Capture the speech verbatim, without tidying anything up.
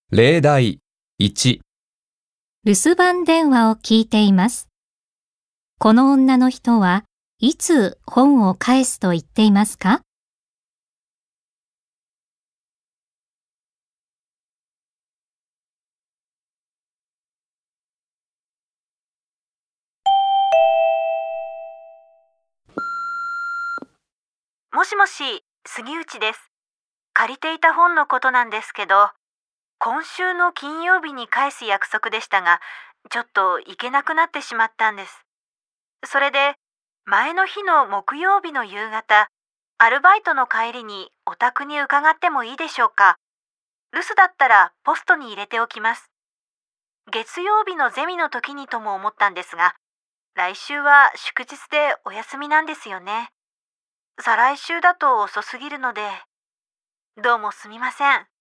例題いち、 留守番電話を聞いています。この女の人はいつ本を返すと言っていますか？ もしもし、杉内です。借りていた本のことなんですけど、今週の金曜日に返す約束でしたが、ちょっと行けなくなってしまったんです。それで、前の日の木曜日の夕方、アルバイトの帰りにお宅に伺ってもいいでしょうか。留守だったらポストに入れておきます。月曜日のゼミの時にとも思ったんですが、来週は祝日でお休みなんですよね。再来週だと遅すぎるので、どうもすみません。